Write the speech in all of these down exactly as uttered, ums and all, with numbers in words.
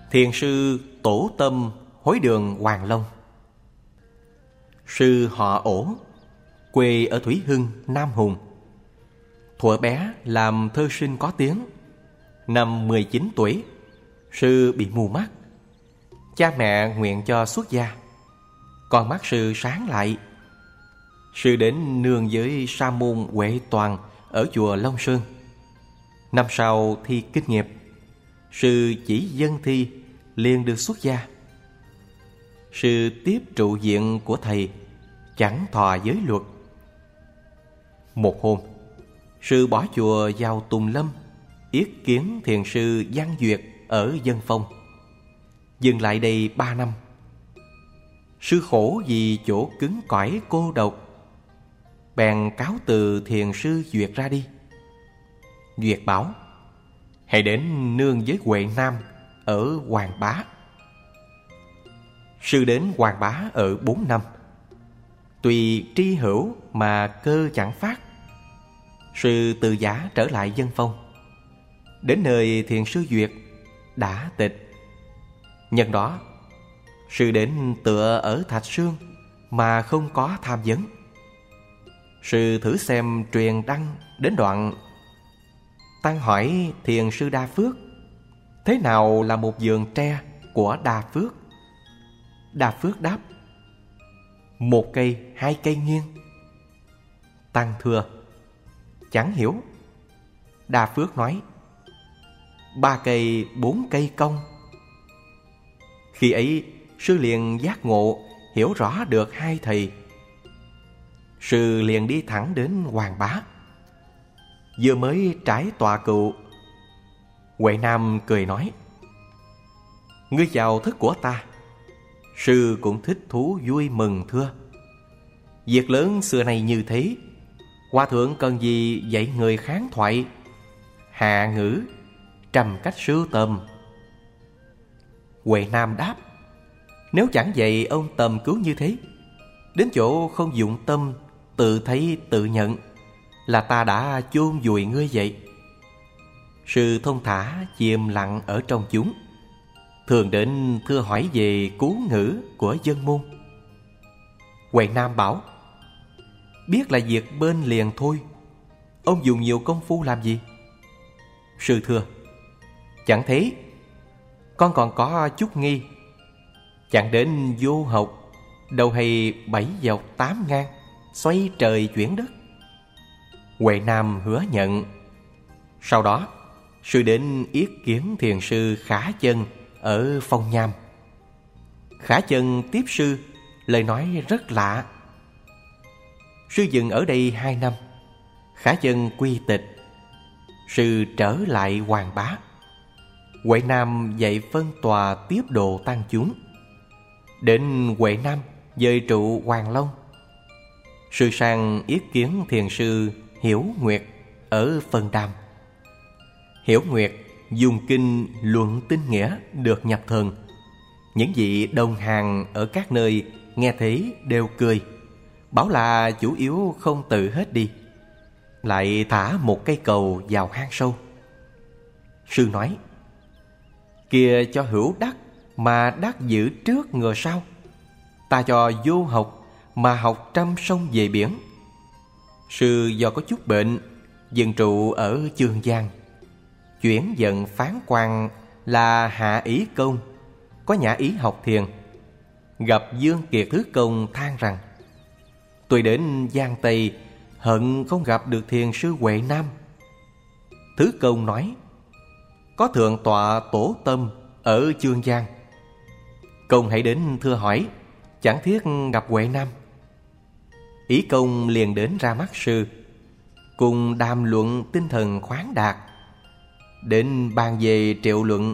Thiền sư Tổ Tâm Hối Đường Hoàng Long. Sư họ Ổ, quê ở Thủy Hưng, Nam Hùng. Thuở bé làm thơ sinh có tiếng. Năm mười chín tuổi, sư bị mù mắt. Cha mẹ nguyện cho xuất gia. Con mắt sư sáng lại. Sư đến nương với sa môn Huệ Toàn ở chùa Long Sơn. Năm sau thi kinh nghiệp, sư chỉ dân thi liền được xuất gia. Sư tiếp trụ viện của thầy, chẳng thọ giới luật. Một hôm, sư bỏ chùa vào Tùng Lâm, yết kiến thiền sư Văn Duyệt ở Dân Phong. Dừng lại đây ba năm. Sư khổ vì chỗ cứng cỏi cô độc, bèn cáo từ thiền sư Duyệt ra đi. Duyệt bảo: hãy đến nương với Huệ Nam ở Hoàng Bá. Sư đến Hoàng Bá ở bốn năm. Tùy tri hữu mà cơ chẳng phát, sư từ giả trở lại Dân Phong. Đến nơi thiền sư Duyệt đã tịch. Nhân đó, sư đến tựa ở Thạch Sương mà không có tham vấn. Sư thử xem truyền đăng đến đoạn: tăng hỏi thiền sư Đa Phước, thế nào là một vườn tre của Đa Phước? Đa Phước đáp: một cây, hai cây nghiêng. Tăng thưa: chẳng hiểu. Đa Phước nói: ba cây, bốn cây cong. Khi ấy, sư liền giác ngộ, hiểu rõ được hai thầy. Sư liền đi thẳng đến Hoàng Bá. Vừa mới trải tọa cựu, Huệ Nam cười nói: ngươi vào thức của ta. Sư cũng thích thú vui mừng thưa. Việc lớn xưa nay như thế, hòa thượng cần gì dạy người kháng thoại, hạ ngữ, trầm cách sưu tầm. Huệ Nam đáp: nếu chẳng dạy ông tầm cứu như thế, đến chỗ không dụng tâm, tự thấy tự nhận, là ta đã chôn vùi ngươi vậy. Sư thông thả chìm lặng ở trong chúng, thường đến thưa hỏi về cú ngữ của dân môn. Huệ Nam bảo: biết là việc bên liền thôi, ông dùng nhiều công phu làm gì? Sư thưa: chẳng thế, con còn có chút nghi. Chẳng đến vô học, đâu hay bảy dọc tám ngang, xoay trời chuyển đất. Huệ Nam hứa nhận. Sau đó, sư đến yết kiến thiền sư Khả Chân ở Phong Nham. Khả Chân tiếp sư, lời nói rất lạ. Sư dừng ở đây hai năm. Khả Chân quy tịch. Sư trở lại Hoàng Bá. Huệ Nam dạy phân tòa tiếp độ tăng chúng. Đến Huệ Nam dời trụ Hoàng Long. Sư sang yết kiến thiền sư Hiểu Nguyệt ở Phân Đam. Hiểu Nguyệt dùng kinh luận tinh nghĩa được nhập thần. Những vị đồng hàng ở các nơi nghe thế đều cười, bảo là chủ yếu không tự hết đi, lại thả một cây cầu vào hang sâu. Sư nói: kia cho hữu đắc mà đắc giữ trước ngờ sau, ta cho vô học mà học trăm sông về biển. Sư do có chút bệnh, dừng trụ ở Chương Giang. Chuyển dần phán quan là Hạ Ý Công, có nhã ý học thiền. Gặp Dương Kiệt Thứ Công than rằng: tôi đến Giang Tây hận không gặp được thiền sư Huệ Nam. Thứ Công nói: có thượng tọa Tổ Tâm ở Chương Giang, Công hãy đến thưa hỏi, chẳng thiết gặp Huệ Nam. Ý Công liền đến ra mắt sư, cùng đàm luận tinh thần khoáng đạt. Đến bàn về triệu luận,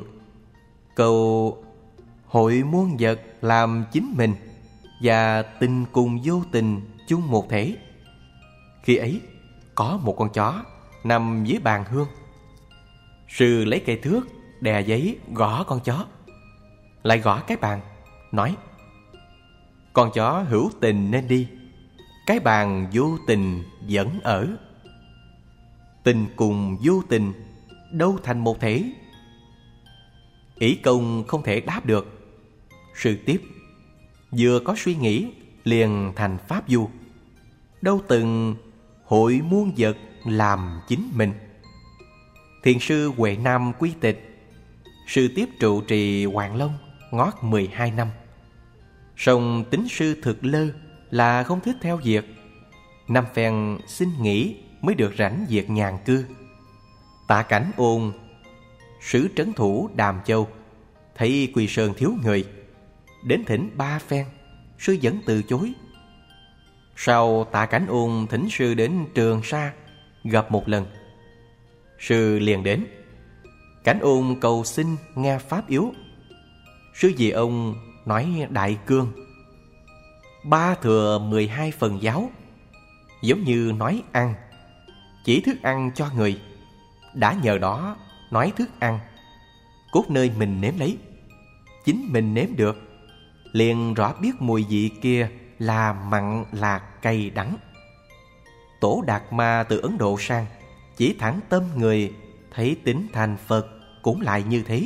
câu hội muôn vật làm chính mình, và tình cùng vô tình chung một thể. Khi ấy có một con chó nằm dưới bàn hương. Sư lấy cây thước đè giấy gõ con chó, lại gõ cái bàn, nói: con chó hữu tình nên đi, cái bàn vô tình vẫn ở. Tình cùng vô tình đâu thành một thể. Ỷ công không thể đáp được. Sư tiếp: vừa có suy nghĩ liền thành pháp du, đâu từng hội muôn vật làm chính mình. Thiền sư Huệ Nam quy tịch. Sư tiếp trụ trì Hoàng Long ngót mười hai năm. Song tính sư thực lơ là không thích theo việc. Năm phen xin nghỉ mới được rảnh việc nhàn cư. Tạ Cảnh Ôn, sứ trấn thủ Đàm Châu, thấy Quy Sơn thiếu người, đến thỉnh ba phen, sư vẫn từ chối. Sau Tạ Cảnh Ôn thỉnh sư đến Trường Sa gặp một lần, sư liền đến. Cảnh Ôn cầu xin nghe pháp yếu. Sư vì ông nói đại cương, ba thừa mười hai phần giáo, giống như nói ăn, chỉ thức ăn cho người. Đã nhờ đó nói thức ăn, cốt nơi mình nếm lấy, chính mình nếm được, liền rõ biết mùi vị kia là mặn, lạc, cay, đắng. Tổ Đạt Ma từ Ấn Độ sang, chỉ thẳng tâm người, thấy tính thành Phật cũng lại như thế.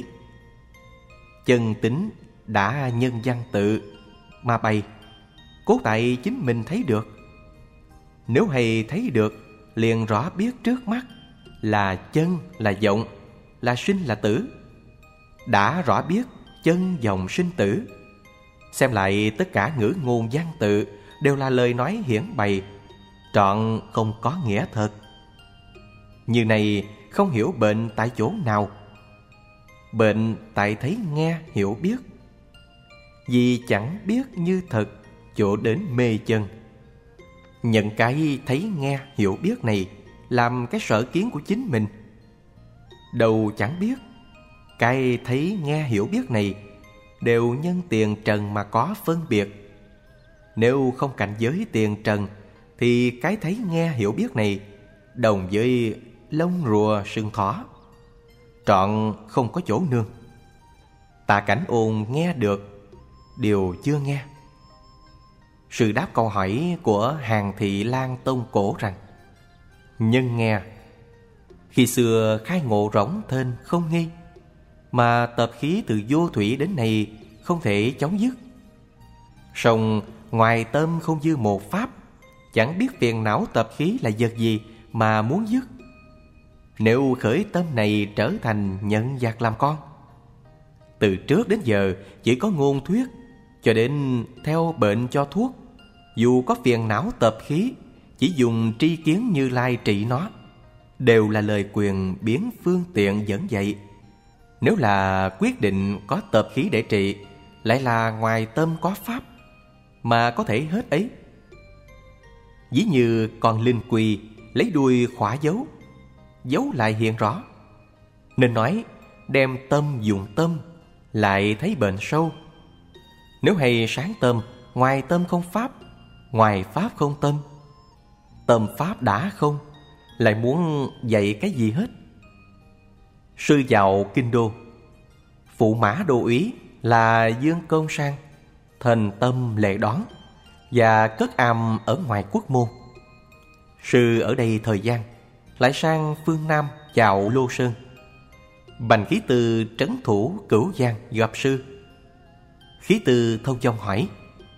Chân tính đã nhân văn tự mà bày, cốt tại chính mình thấy được. Nếu hay thấy được, liền rõ biết trước mắt là chân là vọng, là sinh là tử. Đã rõ biết chân vọng sinh tử, xem lại tất cả ngữ ngôn văn tự đều là lời nói hiển bày, trọn không có nghĩa thật. Như này không hiểu bệnh tại chỗ nào. Bệnh tại thấy nghe hiểu biết, vì chẳng biết như thật, chỗ đến mê chân. Nhận cái thấy nghe hiểu biết này làm cái sở kiến của chính mình. Đầu chẳng biết, cái thấy nghe hiểu biết này đều nhân tiền trần mà có phân biệt. Nếu không cảnh giới tiền trần, thì cái thấy nghe hiểu biết này đồng với lông rùa sừng thỏ, trọn không có chỗ nương. Tạ Cảnh Ôn nghe được, điều chưa nghe. Sư đáp câu hỏi của Hàn Thị Lan Tông Cổ rằng: nhân nghe, khi xưa khai ngộ rỗng thênh không nghi, mà tập khí từ vô thủy đến nay không thể chóng dứt. Song ngoài tâm không dư một pháp, chẳng biết phiền não tập khí là vật gì mà muốn dứt. Nếu khởi tâm này trở thành nhận giặc làm con, từ trước đến giờ chỉ có ngôn thuyết, cho đến theo bệnh cho thuốc. Dù có phiền não tập khí, chỉ dùng tri kiến Như Lai trị nó, đều là lời quyền biến phương tiện dẫn dạy. Nếu là quyết định có tập khí để trị, lại là ngoài tâm có pháp, mà có thể hết ấy. Ví như con linh quy lấy đuôi khỏa dấu, dấu lại hiện rõ. Nên nói đem tâm dùng tâm, lại thấy bệnh sâu. Nếu hay sáng tâm, ngoài tâm không pháp, ngoài pháp không tâm, tâm pháp đã không, lại muốn dạy cái gì hết. Sư vào kinh đô, phụ mã đô úy là Dương Công Sang thành tâm lễ đón và cất am ở ngoài quốc môn. Sư ở đây thời gian, lại sang phương Nam chào Lô Sơn. Bành Khí Từ trấn thủ Cửu Giang gặp sư. Khí Từ thông dong hỏi: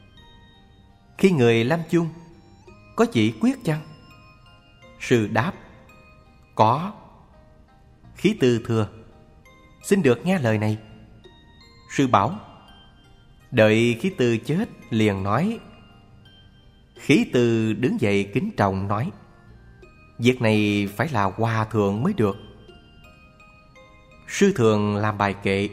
khi người lâm chung, có chỉ quyết chăng? Sư đáp: có. Khí Từ thưa: xin được nghe lời này. Sư bảo. Đợi Khí Từ chết liền nói. Khí Từ đứng dậy kính trọng nói: việc này phải là hòa thượng mới được. Sư thường làm bài kệ: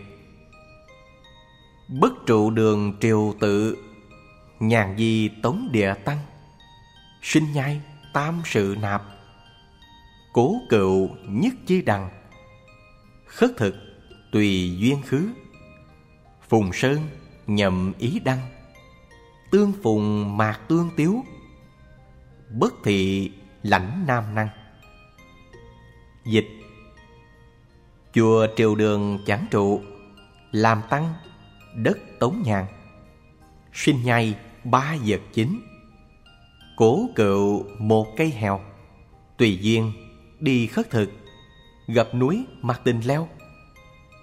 bất trụ đường triều tự, nhàn di tống địa tăng, sinh nhai tam sự nạp, cố cựu nhất chi đằng, khất thực tùy duyên khứ, phùng sơn nhậm ý đăng, tương phùng mạc tương tiếu, bất thị lãnh nam năng. Dịch: chùa triều đường chẳng trụ, làm tăng đất tống nhàn, sinh nhai ba vật chính, cố cựu một cây hèo, tùy duyên đi khất thực, gặp núi mặc tình leo.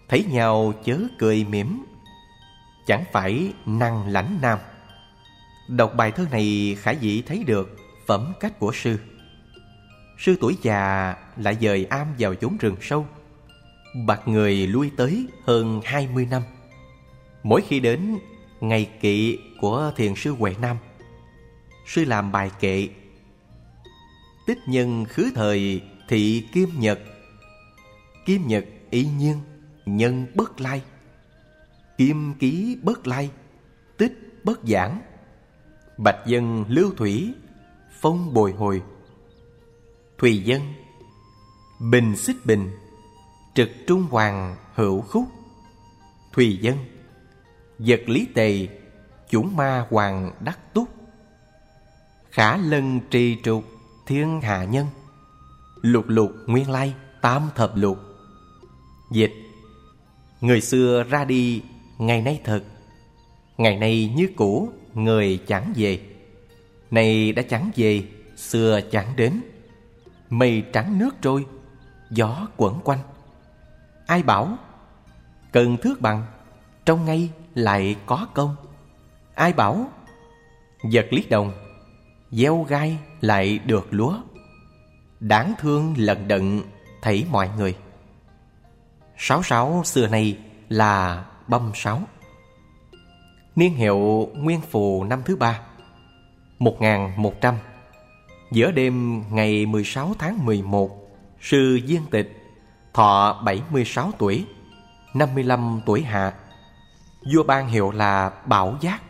thấy nhau chớ cười mỉm, chẳng phải năng lãnh nam. Đọc bài thơ này khả dĩ thấy được phẩm cách của sư. Sư tuổi già lại dời am vào chốn rừng sâu, bặt người lui tới hơn hai mươi năm. Mỗi khi đến ngày kỵ của thiền sư Huệ Nam, sư làm bài kệ: tích nhân khứ thời thị kim nhật, kim nhật y nhiên nhân bất lai, kim ký bất lai tích bất giảng, bạch dân lưu thủy phong bồi hồi, thùy dân bình xích bình trực trung hoàng hữu khúc, thùy dân vật lý tề chủng ma hoàng đắc túc, khả lân trì trục thiên hạ nhân, lục lục nguyên lai tam thập lục. Dịch: người xưa ra đi, ngày nay thật, ngày nay như cũ, người chẳng về. Này đã chẳng về, xưa chẳng đến, mây trắng nước trôi, gió quẩn quanh. Ai bảo cần thước bằng, trong ngay lại có công. Ai bảo vật lý đồng, gieo gai lại được lúa. Đáng thương lận đận thảy mọi người. Sáu sáu xưa nay là băm sáu. Niên hiệu Nguyên Phù năm thứ ba, một nghìn một trăm. Giữa đêm ngày mười sáu tháng mười một, sư Viên Tịch thọ bảy mươi sáu tuổi, năm mươi lăm tuổi hạ. Vua ban hiệu là Bảo Giác.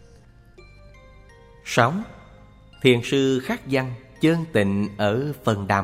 Sáu. Thiền sư khắc văn Chân Tịnh ở Phần Đàm.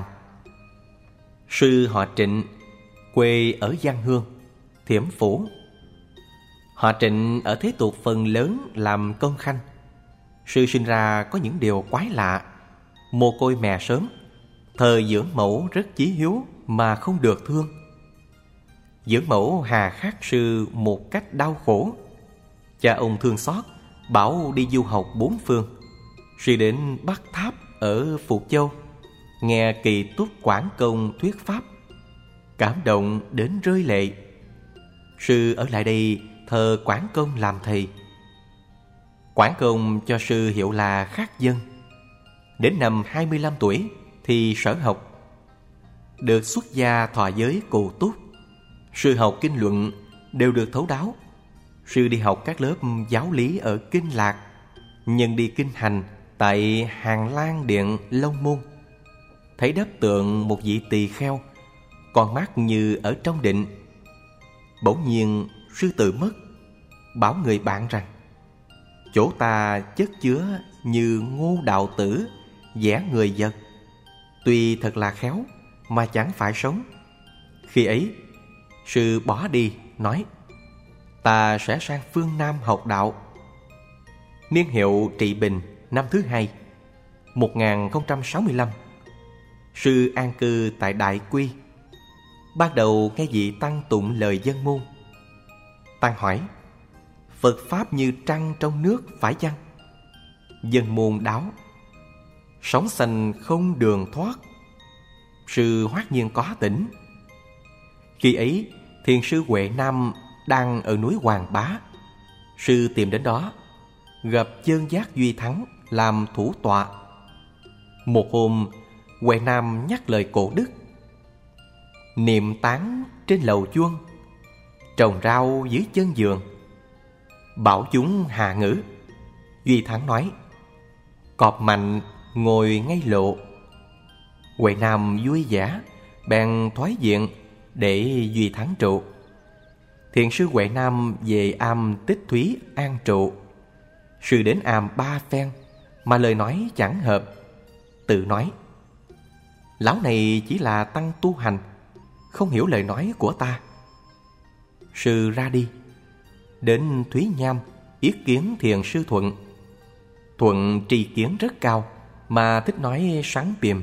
Sư họ Trịnh, quê ở Giang Hương, Thiểm Phủ. Họ Trịnh ở thế tục phần lớn làm công khanh. Sư sinh ra có những điều quái lạ. Mồ côi mẹ sớm, thời dưỡng mẫu rất chí hiếu mà không được thương. Dưỡng mẫu hà khắc sư một cách đau khổ. Cha ông thương xót, bảo đi du học bốn phương. Sư đến Bắc Tháp ở Phục Châu, nghe Kỳ Túc Quảng Công thuyết pháp, cảm động đến rơi lệ. Sư ở lại đây thờ Quảng Công làm thầy. Quảng Công cho sư hiệu là Khắc Dân. Đến năm hai mươi lăm tuổi thì sở học, được xuất gia thọ giới Cù Túc. Sư học kinh luận đều được thấu đáo. Sư đi học các lớp giáo lý ở Kinh Lạc, nhân đi kinh hành tại Hàng Lan Điện Long Môn. Thấy đắp tượng một vị tỳ kheo, con mắt như ở trong định. Bỗng nhiên sư tự mất, bảo người bạn rằng: chỗ ta chất chứa như Ngô Đạo Tử vẽ người vật, tuy thật là khéo mà chẳng phải sống. Khi ấy sư bỏ đi, nói: ta sẽ sang phương Nam học đạo. Niên hiệu Trị Bình năm thứ hai, một nghìn không trăm sáu mươi lăm. Sư an cư tại Đại Quy. Ban đầu nghe vị tăng tụng lời dân môn. Tăng hỏi: Phật Pháp như trăng trong nước phải chăng? Dân môn đáo: sóng xanh không đường thoát. Sư hoát nhiên có tỉnh. Khi ấy thiền sư Huệ Nam đang ở núi Hoàng Bá. Sư tìm đến đó, gặp Chơn Giác Duy Thắng làm thủ tọa. Một hôm Huệ Nam nhắc lời cổ đức: niệm tán trên lầu chuông, trồng rau dưới chân giường, bảo chúng hạ ngữ. Duy Thắng nói: cọp mạnh ngồi ngay lộ. Huệ Nam vui vẻ, bèn thoái diện để Duy Thắng trụ. Thiền sư Huệ Nam về am Tích Thúy an trụ. Sư đến am ba phen mà lời nói chẳng hợp, tự nói: lão này chỉ là tăng tu hành, không hiểu lời nói của ta. Sư ra đi, đến Thúy Nham yết kiến thiền sư Thuận. Thuận tri kiến rất cao mà thích nói sáng piềm,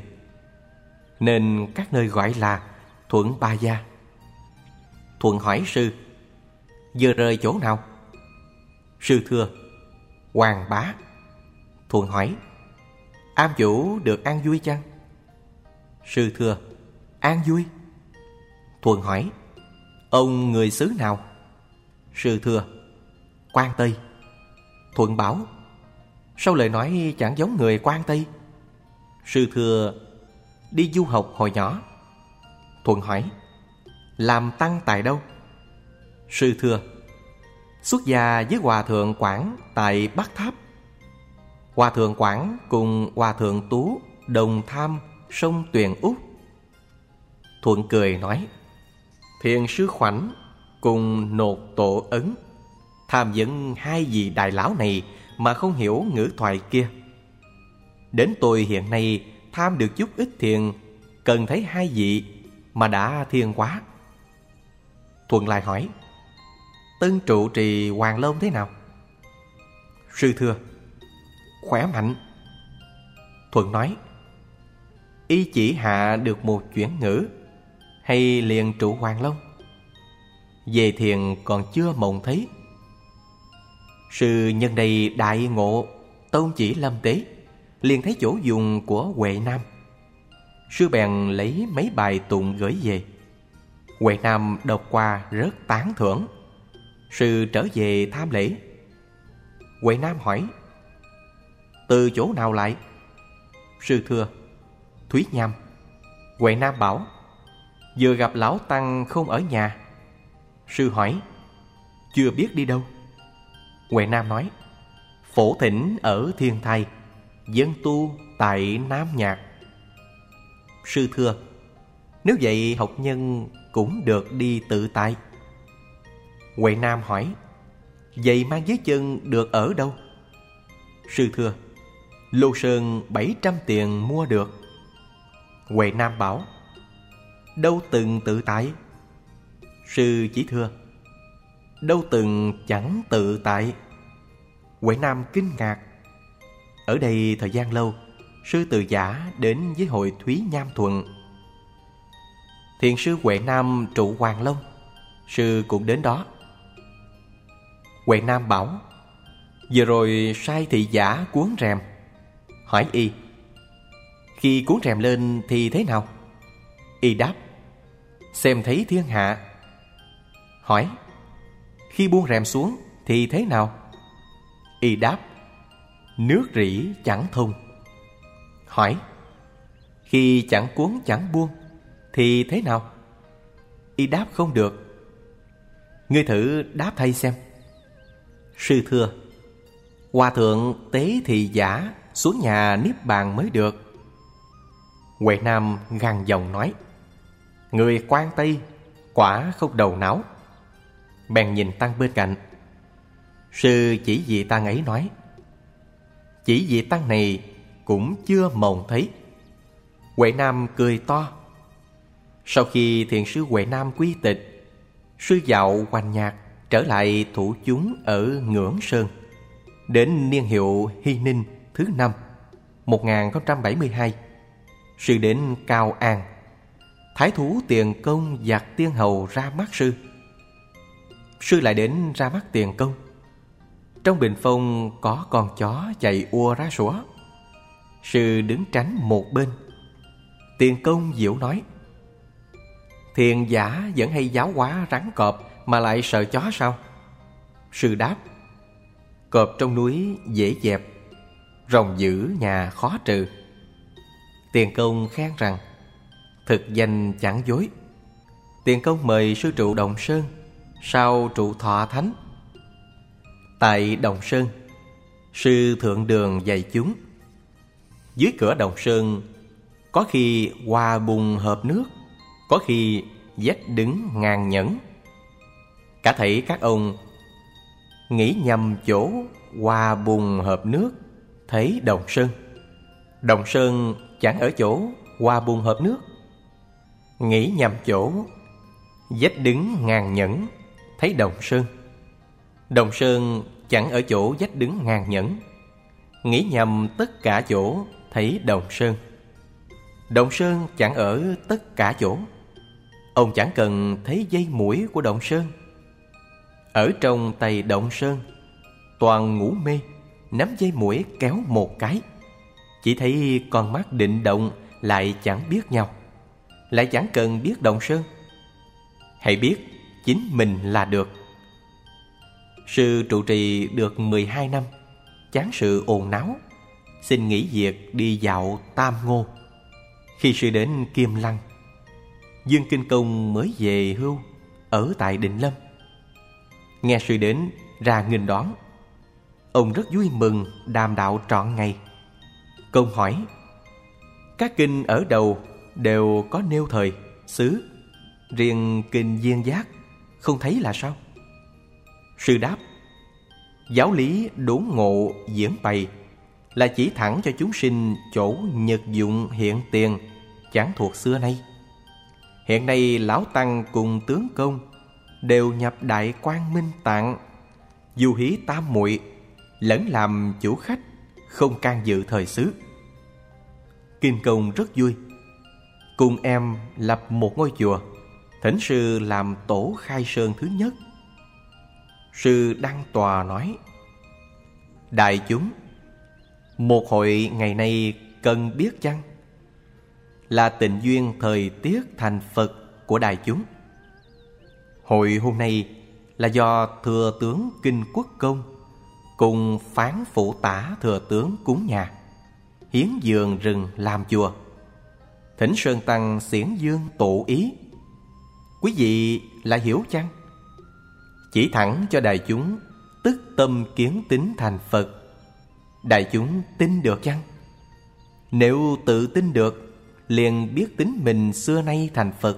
nên các nơi gọi là Thuận Ba Gia. Thuận hỏi sư: vừa rời chỗ nào? Sư thưa: Hoàng Bá. Thuận hỏi: am chủ được an vui chăng? Sư thưa: an vui. Thuận hỏi: Ông người xứ nào? Sư thưa: Quan Tây. Thuận bảo: Sao lời nói chẳng giống người Quan Tây? Sư thưa: Đi du học hồi nhỏ. Thuận hỏi: Làm tăng tại đâu? Sư thưa: Xuất gia với Hòa thượng Quảng tại Bắc Tháp. Hòa thượng Quảng cùng Hòa thượng Tú đồng tham sông Tuyền Úc. Thuận cười nói: Thiền sư Khoảnh cùng Nột Tổ Ấn tham vấn hai vị đại lão này mà không hiểu ngữ thoại kia. Đến tôi hiện nay tham được chút ít thiền, cần thấy hai vị mà đã thiên quá. Thuận lại hỏi: Tân trụ trì Hoàng Long thế nào? Sư thưa: Khỏe mạnh. Thuận nói: Y chỉ hạ được một chuyển ngữ, hay liền trụ Hoàng Long? Về thiền còn chưa mộng thấy. Sư nhân đây đại ngộ, tôn chỉ lâm tế, liền thấy chỗ dùng của Huệ Nam. Sư bèn lấy mấy bài tụng gửi về. Huệ Nam đọc qua rất tán thưởng. Sư trở về tham lễ. Huệ Nam hỏi: Từ chỗ nào lại? Sư thưa: Thúy Nham. Huệ Nam bảo: Vừa gặp lão tăng không ở nhà. Sư hỏi: Chưa biết đi đâu? Huệ Nam nói: Phổ thỉnh ở Thiên Thai, dân tu tại Nam Nhạc. Sư thưa: Nếu vậy học nhân cũng được đi tự tại. Huệ Nam hỏi: Vậy mang dưới chân được ở đâu? Sư thưa: Lô Sơn bảy trăm tiền mua được. Huệ Nam bảo: Đâu từng tự tại? Sư chỉ thưa: Đâu từng chẳng tự tại. Huệ Nam kinh ngạc. Ở đây thời gian lâu, sư từ giả đến với hội Thúy Nham Thuận. Thiền sư Huệ Nam trụ Hoàng Long, sư cũng đến đó. Huệ Nam bảo: Vừa rồi sai thị giả cuốn rèm. Hỏi y: Khi cuốn rèm lên thì thế nào? Y đáp: Xem thấy thiên hạ. Hỏi: Khi buông rèm xuống thì thế nào? Y đáp: Nước rỉ chẳng thông. Hỏi: Khi chẳng cuốn chẳng buông thì thế nào? Y đáp: Không được. Ngươi thử đáp thay xem. Sư thưa: Hòa thượng tế thị giả xuống nhà niết bàn mới được. Huệ Nam gằn giọng nói: Người Quan Tây quả không đầu não. Bèn nhìn tăng bên cạnh. Sư chỉ vị tăng ấy nói: Chỉ vị tăng này cũng chưa mộng thấy. Huệ Nam cười to. Sau khi thiền sư Huệ Nam quy tịch, sư dạo hoành nhạc trở lại thủ chúng ở Ngưỡng Sơn. Đến niên hiệu Hy Ninh thứ năm một nghìn không trăm bảy mươi hai, sư đến Cao An. Thái thú Tiền Công giặc tiên hầu ra mắt sư. Sư lại đến ra mắt Tiền Công. Trong bình phong có con chó chạy ua ra sủa. Sư đứng tránh một bên. Tiền Công diễu nói: Thiền giả vẫn hay giáo hóa rắn cọp mà lại sợ chó sao? Sư đáp: Cọp trong núi dễ dẹp, rồng dữ nhà khó trừ. Tiền Công khen rằng: Thực danh chẳng dối. Tiền Công mời sư trụ Đồng Sơn, sau trụ Thọ Thánh. Tại Đồng Sơn, sư thượng đường dạy chúng. Dưới cửa Đồng Sơn, có khi hoa bùn hợp nước, có khi vách đứng ngàn nhẫn. Cả thảy các ông nghĩ nhầm chỗ hoa bùn hợp nước, thấy Đồng Sơn. Đồng Sơn chẳng ở chỗ hoa bùn hợp nước. Nghĩ nhầm chỗ vách đứng ngàn nhẫn, thấy Đồng Sơn. Đồng Sơn chẳng ở chỗ vách đứng ngàn nhẫn. Nghĩ nhầm tất cả chỗ, thấy Đồng Sơn. Đồng Sơn chẳng ở tất cả chỗ. Ông chẳng cần thấy dây mũi của Đồng Sơn. Ở trong tay Đồng Sơn, toàn ngủ mê, nắm dây mũi kéo một cái. Chỉ thấy con mắt định động, lại chẳng biết nhau. Lại chẳng cần biết Đồng Sơn. Hãy biết chính mình là được. Sư trụ trì được mười hai năm, chán sự ồn náo, xin nghỉ việc đi dạo Tam Ngô. Khi sư đến Kim Lăng, Dương Kinh Công mới về hưu ở tại Định Lâm. Nghe sư đến ra nghênh đón, ông rất vui mừng đàm đạo trọn ngày. Công hỏi: các kinh ở đầu đều có nêu thời, xứ, riêng kinh Duyên Giác không thấy là sao? Sư đáp: giáo lý đốn ngộ diễn bày là chỉ thẳng cho chúng sinh chỗ nhật dụng hiện tiền, chẳng thuộc xưa nay. Hiện nay lão tăng cùng tướng công đều nhập Đại Quang Minh Tạng, du hí tam muội, lẫn làm chủ khách, không can dự thời xứ. Kinh Công rất vui, cùng em lập một ngôi chùa, thỉnh sư làm tổ khai sơn thứ nhất. Sư đăng tòa nói: đại chúng, một hội ngày nay cần biết chăng? Là tình duyên thời tiết thành Phật của đại chúng. Hội hôm nay là do thừa tướng Kinh Quốc Công cùng phán phụ tả thừa tướng cúng nhà, hiến vườn rừng làm chùa, thỉnh Sơn Tăng xiển dương tụ ý. Quý vị lại hiểu chăng? Chỉ thẳng cho đại chúng tức tâm kiến tín thành Phật. Đại chúng tin được chăng? Nếu tự tin được, liền biết tính mình xưa nay thành Phật.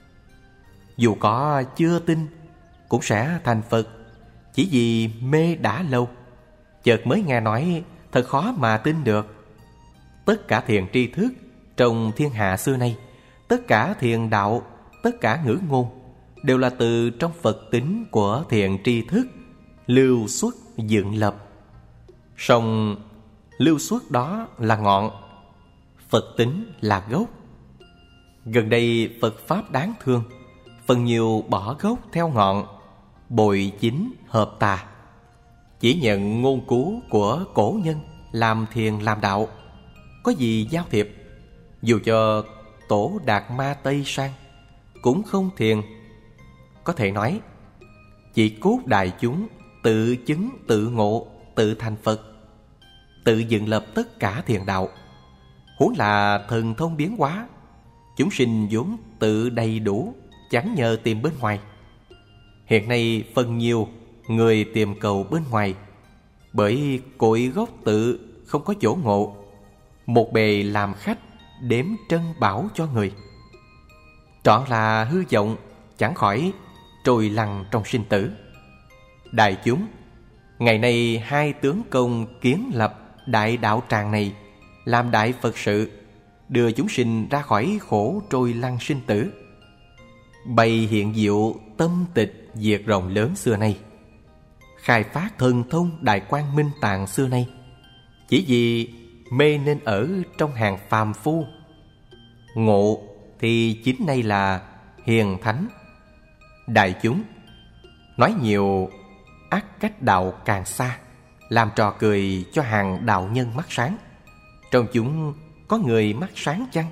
Dù có chưa tin cũng sẽ thành Phật, chỉ vì mê đã lâu, chợt mới nghe nói thật khó mà tin được. Tất cả thiền tri thức trong thiên hạ xưa nay, tất cả thiền đạo, tất cả ngữ ngôn đều là từ trong Phật tính của thiền tri thức lưu xuất dựng lập. Song lưu xuất đó là ngọn, Phật tính là gốc. Gần đây Phật Pháp đáng thương, phần nhiều bỏ gốc theo ngọn, bội chính hợp tà, chỉ nhận ngôn cú của cổ nhân làm thiền làm đạo, có gì giao thiệp. Dù cho tổ Đạt Ma Tây sang cũng không thiền. Có thể nói chỉ cốt đại chúng tự chứng tự ngộ tự thành Phật, tự dựng lập tất cả thiền đạo. Huống là thần thông biến hóa, chúng sinh vốn tự đầy đủ, chẳng nhờ tìm bên ngoài. Hiện nay phần nhiều người tìm cầu bên ngoài, bởi cội gốc tự không có chỗ ngộ, một bề làm khách đếm trân bảo cho người. Trọn là hư vọng, chẳng khỏi trôi lăn trong sinh tử. Đại chúng, ngày nay hai tướng công kiến lập đại đạo tràng này, làm đại Phật sự, đưa chúng sinh ra khỏi khổ trôi lăn sinh tử, bày hiện diệu tâm tịch diệt rộng lớn xưa nay, khai phát thần thông Đại Quang Minh Tạng xưa nay, chỉ vì mê nên ở trong hàng phàm phu. Ngộ thì chính nay là hiền thánh. Đại chúng, nói nhiều ắt cách đạo càng xa, làm trò cười cho hàng đạo nhân mắt sáng. Trong chúng có người mắt sáng chăng?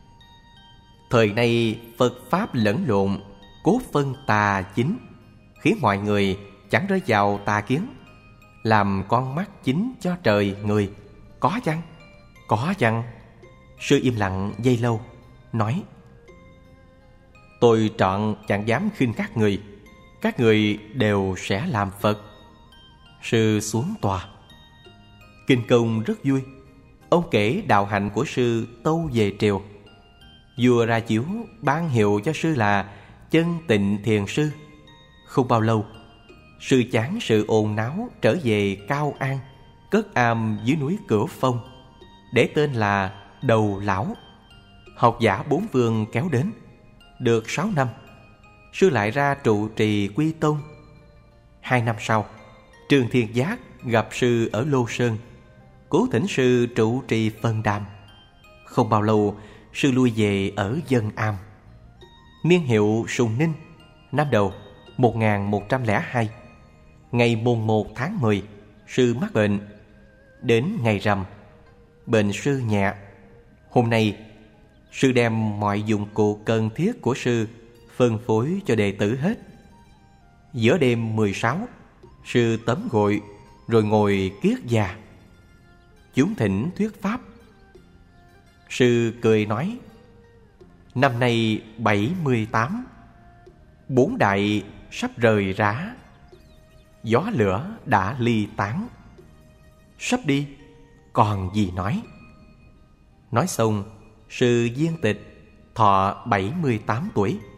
Thời nay Phật Pháp lẫn lộn, cố phân tà chính, khiến mọi người chẳng rơi vào tà kiến, làm con mắt chính cho trời người. Có chăng? Có chăng? Sư im lặng giây lâu, nói: tôi trọn chẳng dám khinh các người, các người đều sẽ làm Phật. Sư xuống tòa. Kinh Công rất vui. Ông kể đạo hạnh của sư tâu về triều. Vua ra chiếu ban hiệu cho sư là Chân Tịnh Thiền Sư. Không bao lâu, sư chán sự ồn náo, trở về Cao An, cất am dưới núi Cửu Phong, để tên là Đầu Lão. Học giả bốn phương kéo đến. Được sáu năm, sư lại ra trụ trì Quy Tông. Hai năm sau, Trương Thiên Giác gặp sư ở Lô Sơn, cố thỉnh sư trụ trì Phân Đàm. Không bao lâu, sư lui về ở Dân Am. Niên hiệu Sùng Ninh, năm đầu một nghìn một trăm lẻ hai. Ngày mùng một tháng mười, sư mắc bệnh. Đến ngày rằm, bệnh sư nhẹ. Hôm nay, sư đem mọi dụng cụ cần thiết của sư phân phối cho đệ tử hết, Giữa đêm mười sáu, sư tóm gội rồi ngồi kiết già. Chúng thỉnh thuyết pháp. Sư cười nói: năm nay bảy mươi tám, bốn đại sắp rời rã, gió lửa đã ly tán. Sắp đi, còn gì nói. Nói xong, sư viên tịch thọ bảy mươi tám tuổi.